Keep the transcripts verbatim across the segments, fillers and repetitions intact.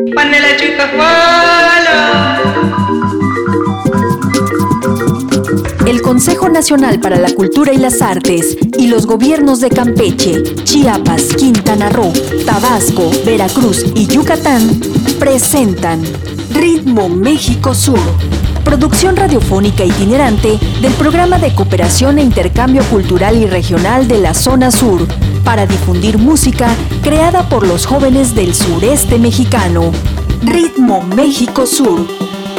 Panela chica fala. El Consejo Nacional para la Cultura y las Artes y los gobiernos de Campeche, Chiapas, Quintana Roo, Tabasco, Veracruz y Yucatán presentan Ritmo México Sur, producción radiofónica itinerante del Programa de Cooperación e Intercambio Cultural y Regional de la Zona Sur, para difundir música creada por los jóvenes del sureste mexicano. Ritmo México Sur.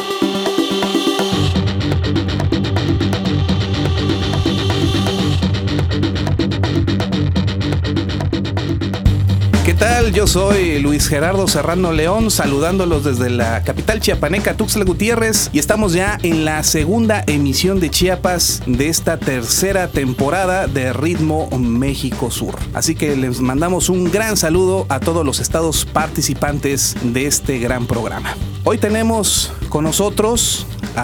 ¿Qué tal? Yo soy Luis Gerardo Serrano León, saludándolos desde la capital chiapaneca, Tuxtla Gutiérrez, y estamos ya en la segunda emisión de Chiapas de esta tercera temporada de Ritmo México Sur. Así que les mandamos un gran saludo a todos los estados participantes de este gran programa. Hoy tenemos con nosotros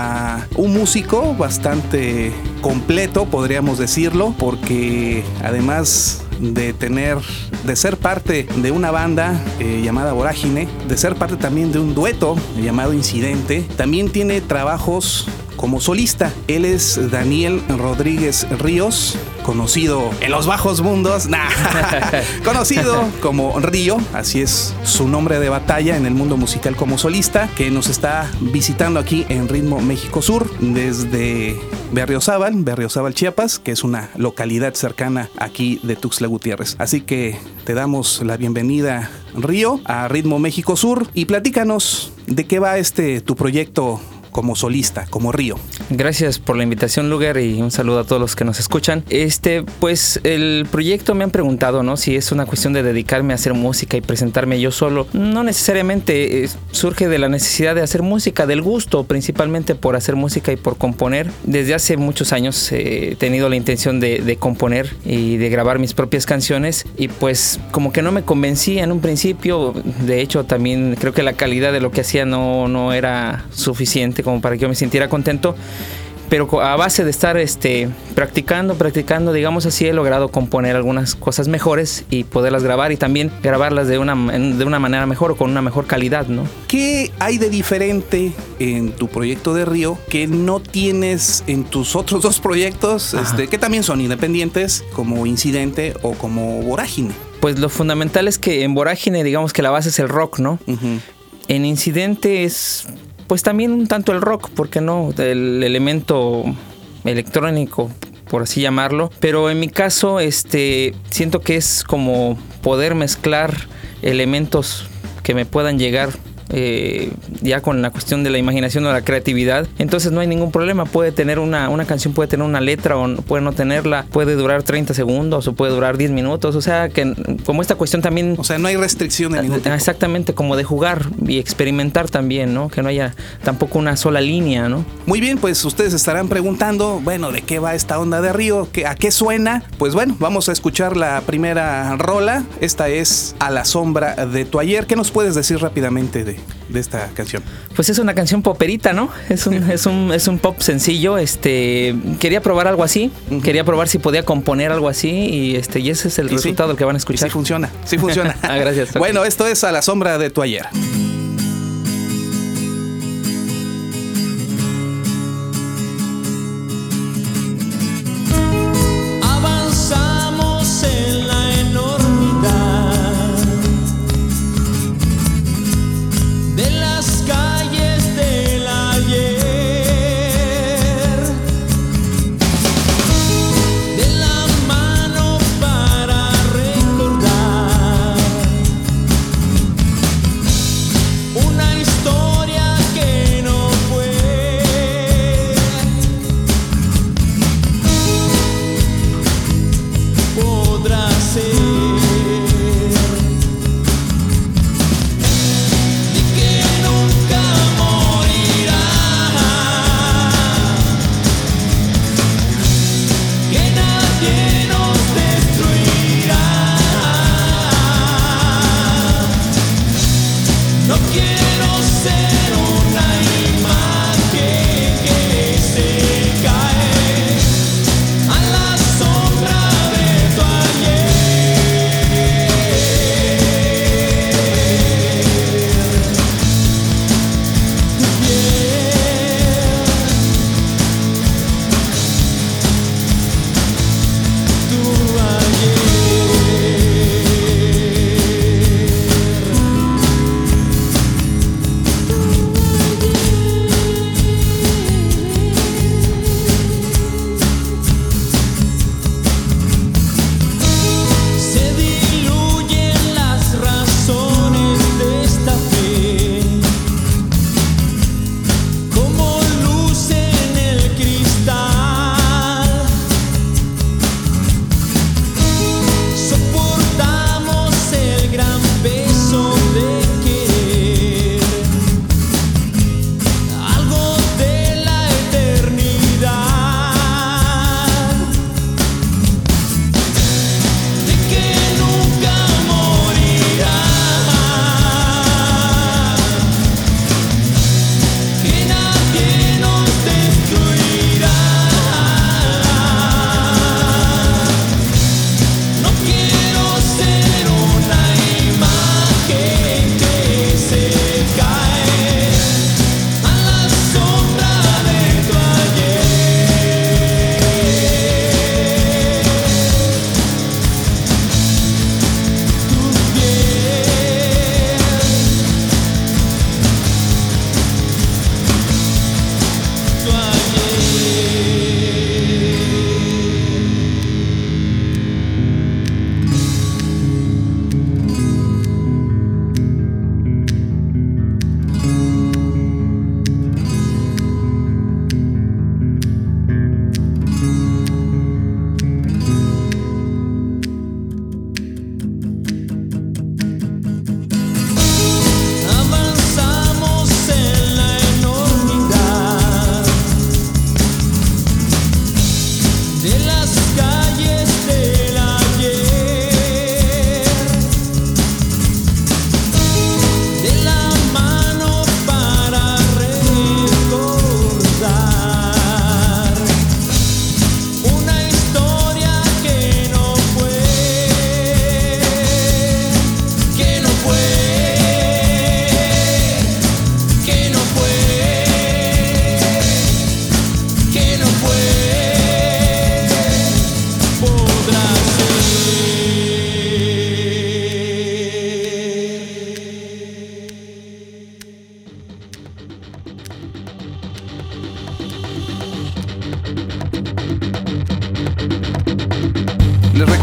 a un músico bastante completo, podríamos decirlo, porque además de tener, de ser parte de una banda eh, llamada Vorágine, de ser parte también de un dueto llamado Incidente, también tiene trabajos como solista. Él es Daniel Rodríguez Ríos, conocido en los bajos mundos, nah, conocido como Río, así es su nombre de batalla en el mundo musical como solista, que nos está visitando aquí en Ritmo México Sur desde Berriozábal, Berriozábal, Chiapas, que es una localidad cercana aquí de Tuxtla Gutiérrez. Así que te damos la bienvenida, Río, a Ritmo México Sur, y platícanos de qué va este tu proyecto como solista, como Río. Gracias por la invitación, Luger, y un saludo a todos los que nos escuchan. Este, pues el proyecto, me han preguntado, ¿no?, si es una cuestión de dedicarme a hacer música y presentarme yo solo. No necesariamente, eh, surge de la necesidad de hacer música, del gusto, principalmente por hacer música y por componer. Desde hace muchos años eh, he tenido la intención de, de componer y de grabar mis propias canciones, y pues como que no me convencía en un principio. De hecho, también creo que la calidad de lo que hacía no, no era suficiente como para que yo me sintiera contento, pero a base de estar este, practicando, practicando, digamos así, he logrado componer algunas cosas mejores y poderlas grabar, y también grabarlas de una, de una manera mejor o con una mejor calidad, ¿no? ¿Qué hay de diferente en tu proyecto de Río que no tienes en tus otros dos proyectos, este, que también son independientes, como Incidente o como Vorágine? Pues lo fundamental es que en Vorágine, digamos que la base es el rock, ¿no? Uh-huh. En Incidente es pues también un tanto el rock, ¿por qué no? El elemento electrónico, por así llamarlo. Pero en mi caso, este, siento que es como poder mezclar elementos que me puedan llegar Eh, ya con la cuestión de la imaginación o la creatividad. Entonces no hay ningún problema. Puede tener una, una canción, puede tener una letra o puede no tenerla, puede durar treinta segundos o puede durar diez minutos. O sea, que como esta cuestión también, o sea, no hay restricción de ningún tipo. Exactamente, como de jugar y experimentar también, ¿no? Que no haya tampoco una sola línea, ¿no? Muy bien, pues ustedes estarán preguntando, bueno, ¿de qué va esta onda de Río? ¿A qué suena? Pues bueno, vamos a escuchar la primera rola. Esta es A la sombra de tu ayer. ¿Qué nos puedes decir rápidamente de de esta canción? Pues es una canción poperita, ¿no? Es un, es un, es un pop sencillo. Este, quería probar algo así, uh-huh. quería probar si podía componer algo así, y este, y ese es el y resultado sí, que van a escuchar. Y sí funciona, sí funciona. Ah, gracias. Bueno, esto es A la sombra de tu ayer.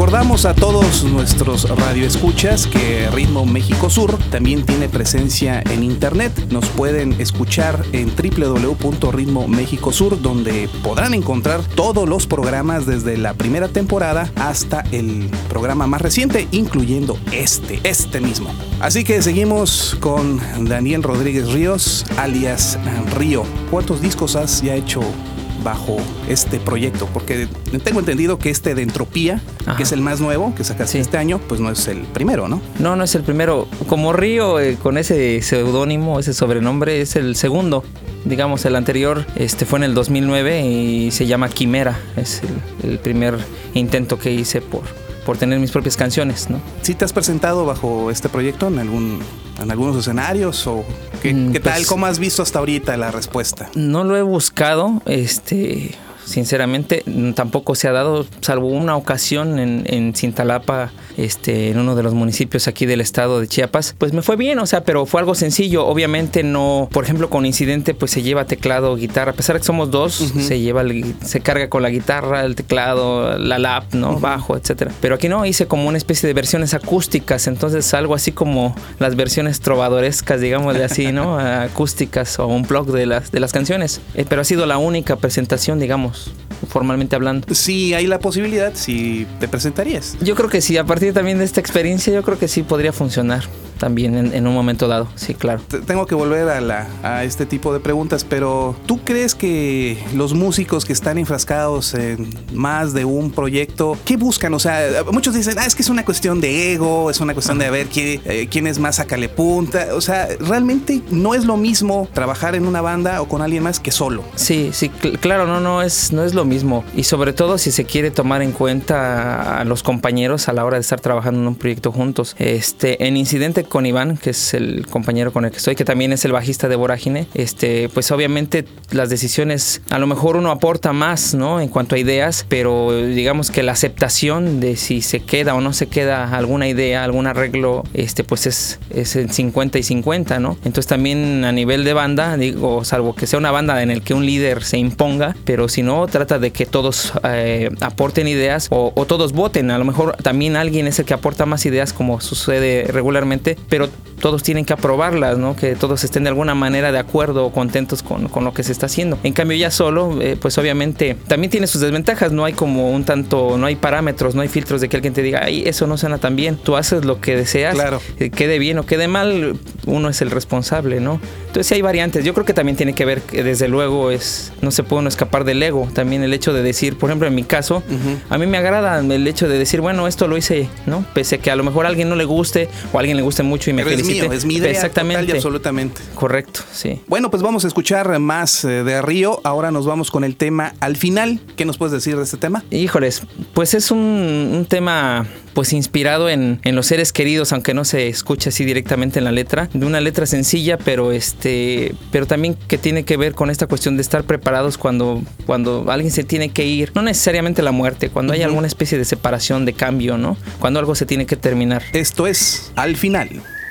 recordamos a todos nuestros radioescuchas que Ritmo México Sur también tiene presencia en internet. Nos pueden escuchar en doble u doble u doble u punto ritmo méxico sur, donde podrán encontrar todos los programas desde la primera temporada hasta el programa más reciente, incluyendo este, este mismo. Así que seguimos con Daniel Rodríguez Ríos, alias Río. ¿Cuántos discos has ya hecho bajo este proyecto? Porque tengo entendido que este de Entropía, Ajá. que es el más nuevo que sacaste sí. este año, pues no es el primero, ¿no? No, no es el primero. Como Río, eh, con ese seudónimo, ese sobrenombre, es el segundo. Digamos, el anterior este, fue en el dos mil nueve y se llama Quimera. Es el, el primer intento que hice por, por tener mis propias canciones, ¿no? ¿Sí te has presentado bajo este proyecto en algún... en algunos escenarios o qué, mm, qué tal? Pues, ¿cómo has visto hasta ahorita la respuesta? No lo he buscado, este, sinceramente, tampoco se ha dado, salvo una ocasión en, en Cintalapa, este, en uno de los municipios aquí del estado de Chiapas, pues me fue bien, o sea, pero fue algo sencillo. Obviamente no, por ejemplo, con Incidente, pues se lleva teclado, guitarra, a pesar de que somos dos, uh-huh. se lleva, el, se carga con la guitarra, el teclado, la lap, ¿no? Uh-huh. Bajo, etcétera. Pero aquí no, hice como una especie de versiones acústicas, entonces algo así como las versiones trovadorescas, digámosle así, ¿no? Acústicas o un blog de las, de las canciones. Eh, pero ha sido la única presentación, digamos, formalmente hablando. Sí, hay la posibilidad, si te presentarías. Yo creo que sí, a partir también de esta experiencia, yo creo que sí podría funcionar también en, en un momento dado, sí, claro. Tengo que volver a, la, a este tipo de preguntas, pero ¿tú crees que los músicos que están enfrascados en más de un proyecto, qué buscan? O sea, muchos dicen, ah, es que es una cuestión de ego, es una cuestión de a ver quién, eh, quién es más sácale punta. O sea, realmente no es lo mismo trabajar en una banda o con alguien más que solo. Sí, sí, cl- claro, no, no es, no es lo mismo. Y sobre todo si se quiere tomar en cuenta a los compañeros a la hora de estar trabajando en un proyecto juntos. Este, en Incidente con Iván, que es el compañero con el que estoy, que también es el bajista de Vorágine, este, pues obviamente las decisiones, a lo mejor uno aporta más, ¿no? En cuanto a ideas, pero digamos que la aceptación de si se queda o no se queda alguna idea, algún arreglo, este, pues es, es en cincuenta y cincuenta, ¿no? Entonces también a nivel de banda, digo, salvo que sea una banda en el que un líder se imponga, pero si no, trata de que todos eh, aporten ideas o, o todos voten. A lo mejor también alguien es el que aporta más ideas, como sucede regularmente, pero todos tienen que aprobarlas, ¿no? Que todos estén de alguna manera de acuerdo o contentos con, con lo que se está haciendo. En cambio, ya solo, eh, pues obviamente también tiene sus desventajas. No hay como un tanto, no hay parámetros, no hay filtros de que alguien te diga, ay, eso no suena tan bien. Tú haces lo que deseas, claro. eh, quede bien o quede mal, uno es el responsable, ¿no? Entonces sí hay variantes. Yo creo que también tiene que ver que desde luego es, no se puede uno escapar del ego. También el hecho de decir, por ejemplo, en mi caso, uh-huh. a mí me agrada el hecho de decir, bueno, esto lo hice, ¿no? Pese a que a lo mejor a alguien no le guste o a alguien le guste mucho y me Pero felicite. Es mío, es mi idea. Exactamente. Total y absolutamente. Correcto, sí. Bueno, pues vamos a escuchar más de Río. Ahora nos vamos con el tema Al Final. ¿Qué nos puedes decir de este tema? Híjoles, pues es un, un tema pues inspirado en, en los seres queridos, aunque no se escucha así directamente en la letra, de una letra sencilla, pero este, pero también que tiene que ver con esta cuestión de estar preparados cuando, cuando alguien se tiene que ir, no necesariamente la muerte, cuando uh-huh. hay alguna especie de separación, de cambio, ¿no? Cuando algo se tiene que terminar. Esto es Al Final.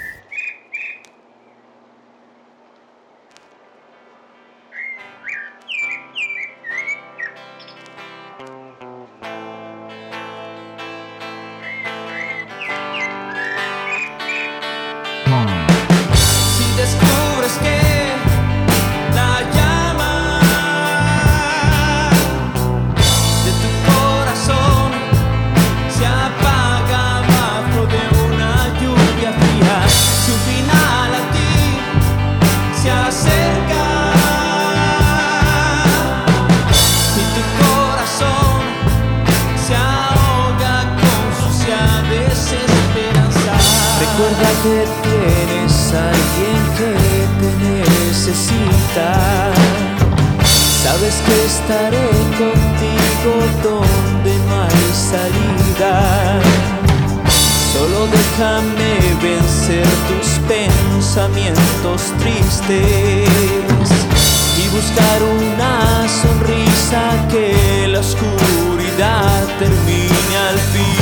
Que tienes a alguien que te necesita. Sabes que estaré contigo donde no hay salida. Solo déjame vencer tus pensamientos tristes y buscar una sonrisa que la oscuridad termine al fin.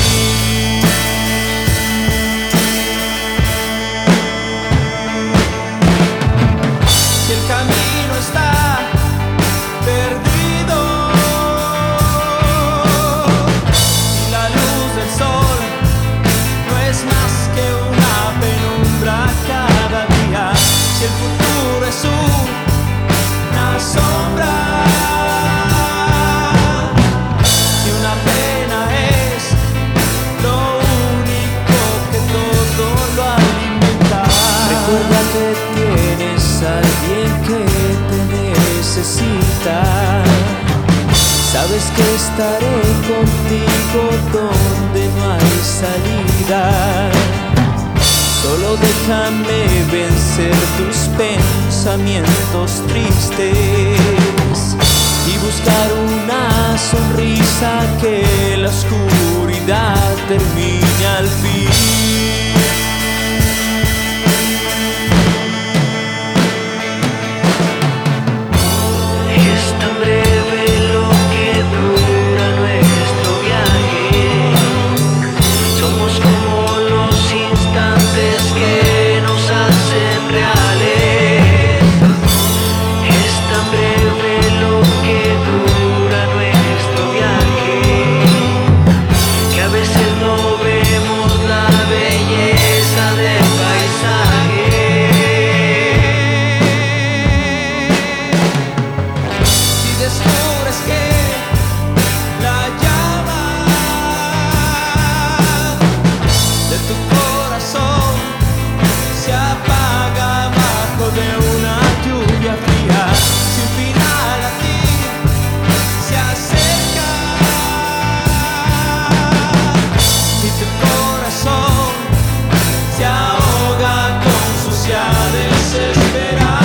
Y la luz del sol tienes a alguien que te necesita. Sabes que estaré contigo donde no hay salida. Solo déjame vencer tus pensamientos tristes y buscar una sonrisa que la oscuridad termine al fin. Es tan breve lo que dura nuestro viaje. Somos como los instantes que nos hacen reales. Es tan breve lo que dura nuestro viaje, que a veces no vemos la belleza del paisaje. Si descubres que la llama de tu corazón se apaga bajo de una lluvia fría, sin final a ti se acerca, y tu corazón se ahoga con sucia desesperanza.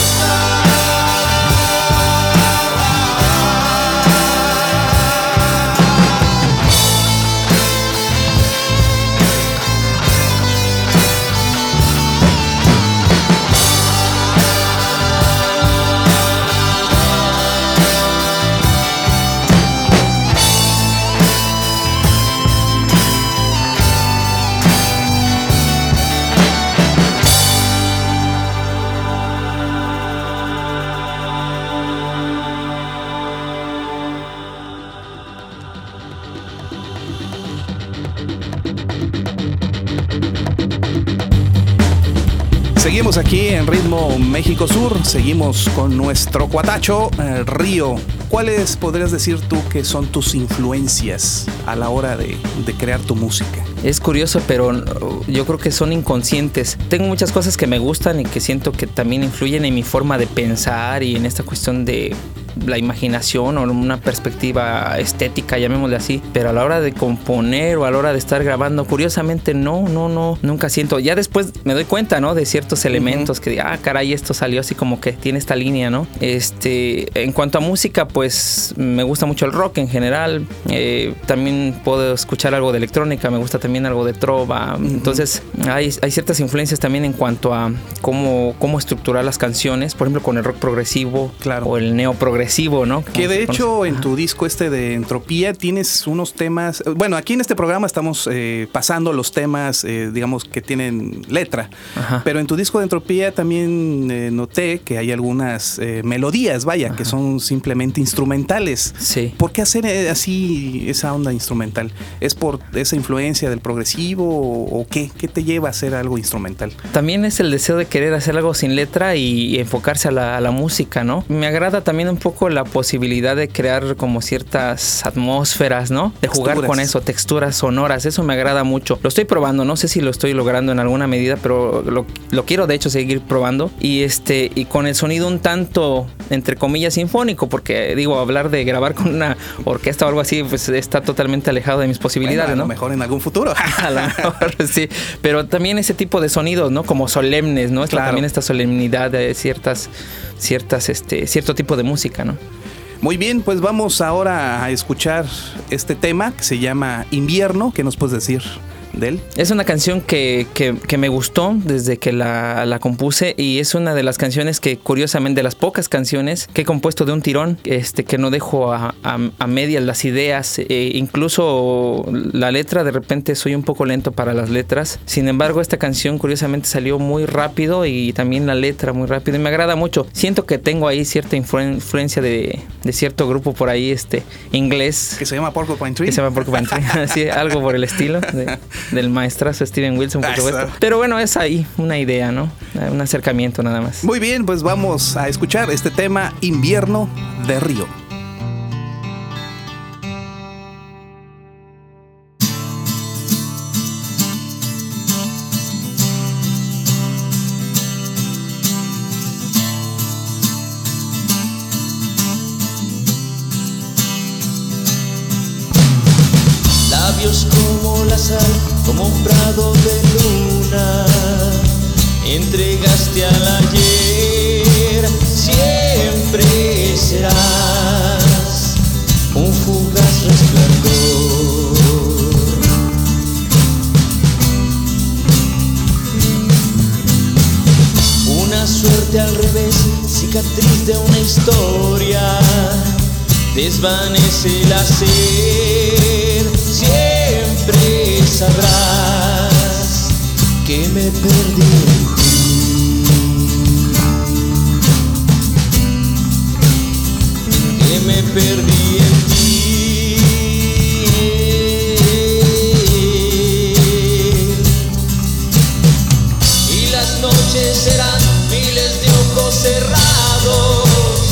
Seguimos aquí en Ritmo México Sur, seguimos con nuestro cuatacho, eh, Río. ¿Cuáles podrías decir tú que son tus influencias a la hora de, de crear tu música? Es curioso, pero yo creo que son inconscientes. Tengo muchas cosas que me gustan y que siento que también influyen en mi forma de pensar y en esta cuestión de la imaginación o una perspectiva estética, llamémosle así, pero a la hora de componer o a la hora de estar grabando, curiosamente no, no, no, nunca siento. Ya después me doy cuenta, ¿no? De ciertos elementos uh-huh. que, ah, caray, esto salió así como que tiene esta línea, ¿no? Este, en cuanto a música, pues me gusta mucho el rock en general, eh, también puedo escuchar algo de electrónica, me gusta también algo de trova, uh-huh. entonces hay, hay ciertas influencias también en cuanto a cómo, cómo estructurar las canciones, por ejemplo con el rock progresivo, claro. o el neo progresivo, ¿no? Que de hecho en tu disco este de Entropía tienes unos temas, bueno, aquí en este programa estamos eh, pasando los temas, eh, digamos, que tienen letra, Ajá. pero en tu disco de Entropía también eh, noté que hay algunas eh, melodías, vaya, Ajá. que son simplemente instrumentales. Sí. ¿Por qué hacer así esa onda instrumental? ¿Es por esa influencia del progresivo o, o qué? ¿Qué te lleva a hacer algo instrumental? También es el deseo de querer hacer algo sin letra y enfocarse a la, a la música, ¿no? Me agrada también un poco la posibilidad de crear como ciertas atmósferas, ¿no? De jugar texturas. Con eso, texturas sonoras, eso me agrada mucho. Lo estoy probando, no sé si lo estoy logrando en alguna medida, pero lo, lo quiero de hecho seguir probando. Y este y con el sonido un tanto, entre comillas, sinfónico, porque digo, hablar de grabar con una orquesta o algo así, pues está totalmente alejado de mis posibilidades, bueno, a ¿no? A lo mejor en algún futuro. A lo mejor, sí. Pero también ese tipo de sonidos, ¿no? Como solemnes, ¿no? Claro. También esta solemnidad de ciertas, ciertas, este, cierto tipo de música, ¿no? Muy bien, pues vamos ahora a escuchar este tema que se llama Invierno. ¿Qué nos puedes decir de él? Es una canción que, que, que me gustó desde que la, la compuse y es una de las canciones que, curiosamente, de las pocas canciones que he compuesto de un tirón, este, que no dejo a, a, a medias las ideas, e incluso la letra, de repente soy un poco lento para las letras. Sin embargo, esta canción curiosamente salió muy rápido y también la letra muy rápido y me agrada mucho. Siento que tengo ahí cierta influen- influencia de, de cierto grupo por ahí, este, inglés. Que se llama Porcupine Tree. Que se llama Porcupine Tree, sí, algo por el estilo. De, del maestrazo Steven Wilson, por supuesto. Pero bueno, es ahí una idea, ¿no? Un acercamiento nada más. Muy bien, pues vamos a escuchar este tema, Invierno de Río. como un prado de luna, entregaste al ayer, siempre serás un fugaz resplandor. Una suerte al revés, cicatriz de una historia, desvanece el hacer, siempre sabrás que me perdí en ti, que me perdí en ti. Y las noches serán miles de ojos cerrados,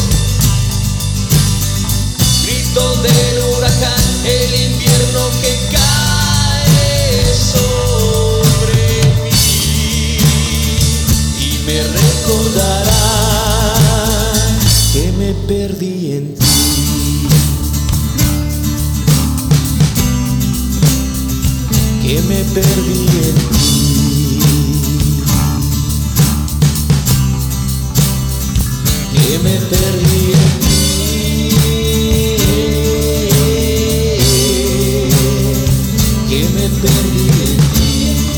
gritos del huracán, el invierno que cae sobre mí, y me recordará que me perdí en ti, que me perdí en ti, que me perdí en ti, que me perdí en ti.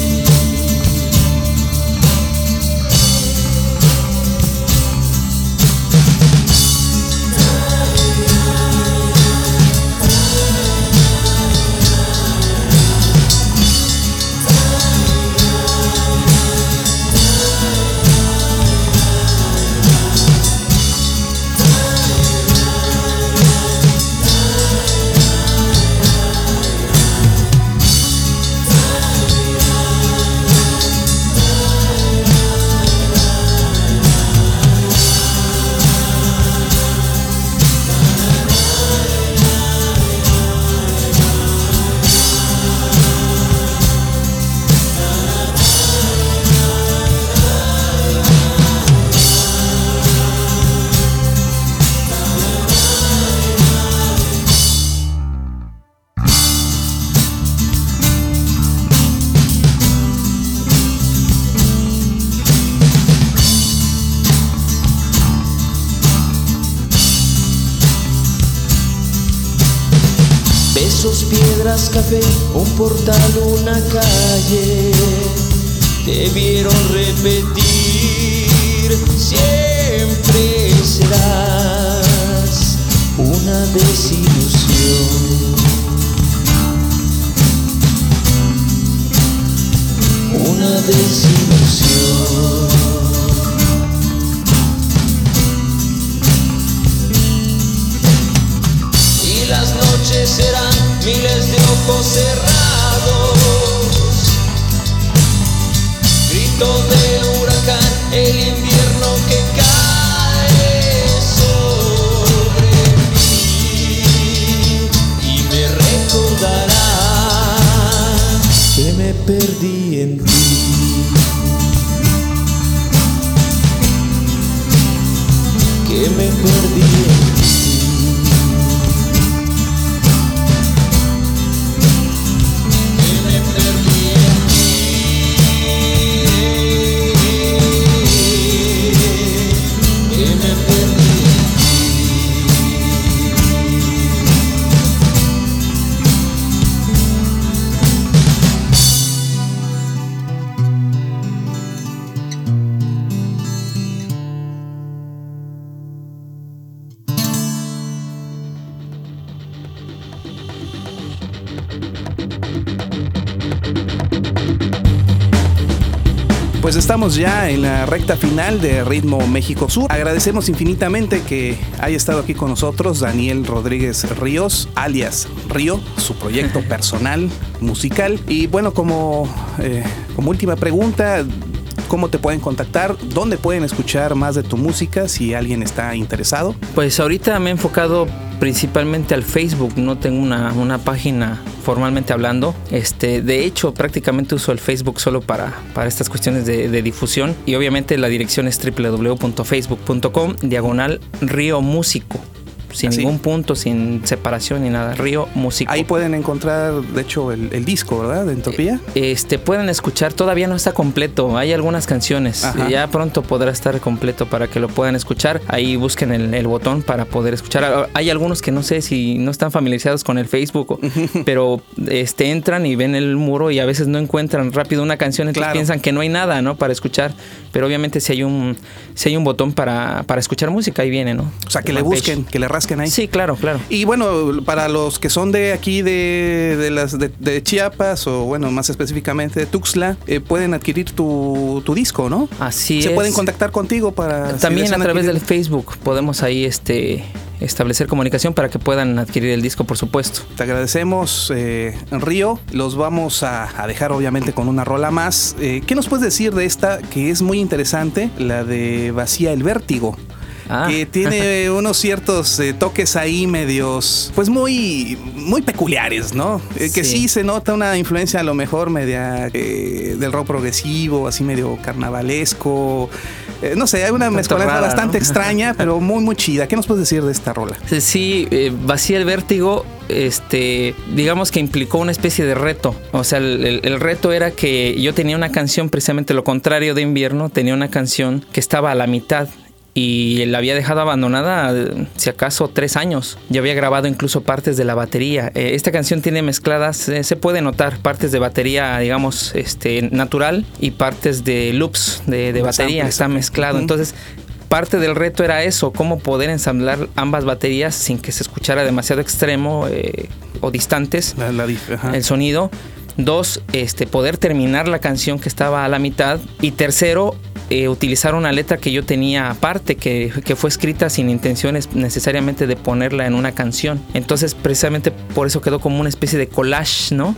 Besos, piedras, café, un portal, una calle, te vieron repetir, siempre serás una desilusión, una desilusión. Y las noches serán miles de ojos cerrados, gritos del huracán, el invierno que cae sobre mí, y me recordará que me perdí en ti, que me perdí en ti. Pues estamos ya en la recta final de Ritmo México Sur. Agradecemos infinitamente que haya estado aquí con nosotros Daniel Rodríguez Ríos, alias Río, su proyecto personal, musical. Y bueno, como, eh, como última pregunta, ¿cómo te pueden contactar? ¿Dónde pueden escuchar más de tu música si alguien está interesado? Pues ahorita me he enfocado principalmente al Facebook, no tengo una, una página formalmente hablando. Este, de hecho, prácticamente uso el Facebook solo para, para estas cuestiones de, de difusión, y obviamente la dirección es doble u doble u doble u punto facebook punto com diagonal Río Músico. sin Así. ningún punto, sin separación ni nada. Río Músico. Ahí pueden encontrar, de hecho, el, el disco, ¿verdad? De Entropía. Este, pueden escuchar, todavía no está completo, hay algunas canciones. Ajá. Ya pronto podrá estar completo para que lo puedan escuchar. Ahí busquen el, el botón para poder escuchar. Hay algunos que no sé si no están familiarizados con el Facebook, pero este, entran y ven el muro y a veces no encuentran rápido una canción, entonces Claro. piensan que no hay nada, ¿no? Para escuchar, pero obviamente si hay un, si hay un botón para, para escuchar música, ahí viene, ¿no? O sea, que le Fanpage. busquen, que le rasquen ahí. Sí, claro, claro. Y bueno, para los que son de aquí, de, de las de, de Chiapas, o bueno, más específicamente de Tuxtla, eh, pueden adquirir tu, tu disco, ¿no? Así Se es. pueden contactar contigo para... También si a desean través adquirir- del Facebook podemos ahí este establecer comunicación para que puedan adquirir el disco, por supuesto. Te agradecemos, eh, Río. Los vamos a, a dejar obviamente con una rola más. Eh, ¿Qué nos puedes decir de esta que es muy interesante? La de Vacía el Vértigo. Ah. Que tiene unos ciertos eh, toques ahí medios, pues muy, muy peculiares, ¿no? Eh, que sí. Sí. se nota una influencia a lo mejor media eh, del rock progresivo, así medio carnavalesco. Eh, no sé, hay una Tanto mezcolanza rara, bastante ¿no? extraña, pero muy, muy chida. ¿Qué nos puedes decir de esta rola? Sí, eh, Vacía el Vértigo, este, digamos que implicó una especie de reto. O sea, el, el- el reto era que yo tenía una canción, precisamente lo contrario de Invierno, tenía una canción que estaba a la mitad. Y la había dejado abandonada, eh, si acaso, tres años. Yo había grabado incluso partes de la batería. Eh, esta canción tiene mezcladas, eh, se puede notar, partes de batería, digamos, este, natural y partes de loops de, de Los batería. samples. Está mezclado. Ujú. Entonces, parte del reto era eso, cómo poder ensamblar ambas baterías sin que se escuchara demasiado extremo eh, o distantes La, la dif- ajá. el sonido. Dos, este, poder terminar la canción que estaba a la mitad. Y tercero, eh, utilizar una letra que yo tenía aparte, que, que fue escrita sin intenciones necesariamente de ponerla en una canción. Entonces, precisamente por eso quedó como una especie de collage, ¿no?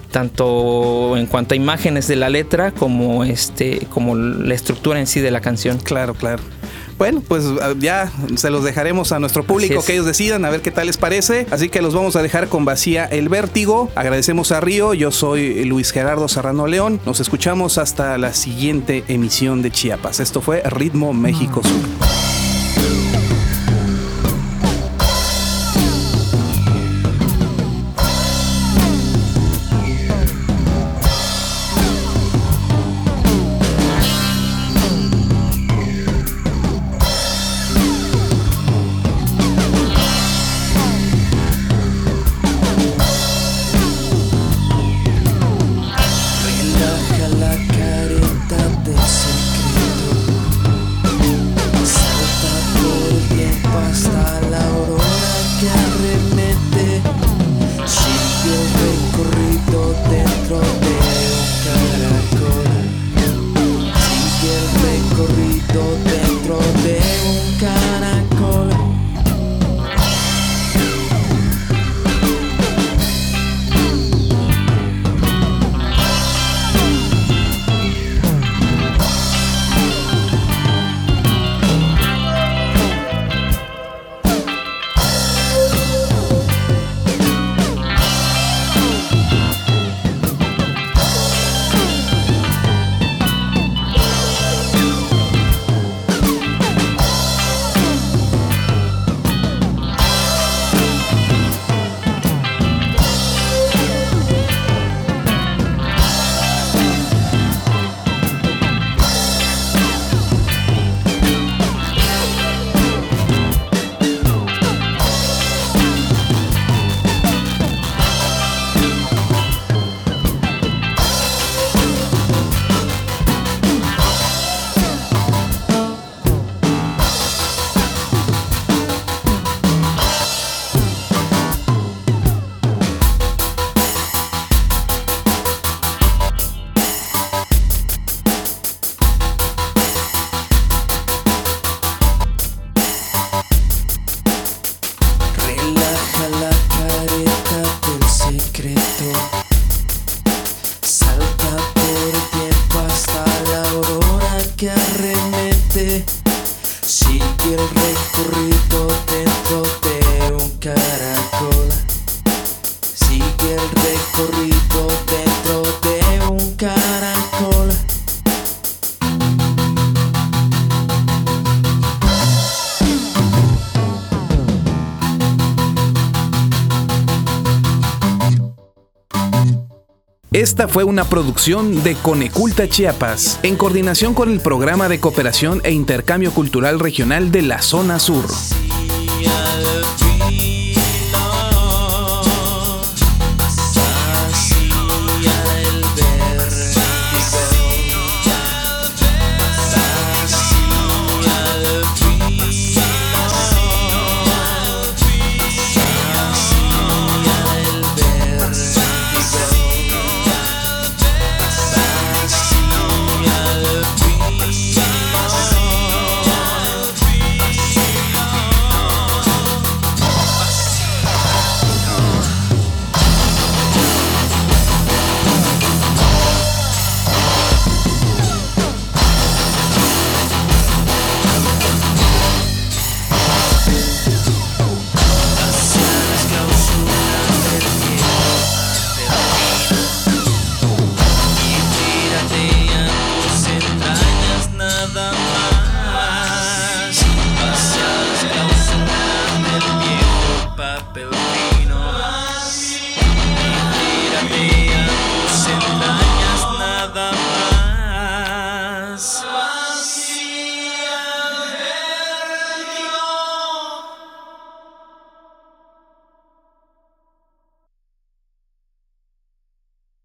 Tanto en cuanto a imágenes de la letra como, este, como la estructura en sí de la canción. Claro, claro. Bueno, pues ya se los dejaremos a nuestro público, que ellos decidan a ver qué tal les parece. Así que los vamos a dejar con Vacía el Vértigo. Agradecemos a Río. Yo soy Luis Gerardo Serrano León. Nos escuchamos hasta la siguiente emisión de Chiapas. Esto fue Ritmo México Sur. Relaja la careta del secreto. Salta por el tiempo hasta la aurora que arremete. Sigue el recorrido dentro de un caracol. Sigue el recorrido dentro de un caracol. Relaja la careta del secreto. Salta por el tiempo hasta la aurora que arremete. Sigue el recorrido dentro de un caracol. Sigue el recorrido dentro de un caracol. Esta fue una producción de Coneculta Chiapas, en coordinación con el Programa de Cooperación e Intercambio Cultural Regional de la Zona Sur. Y al fin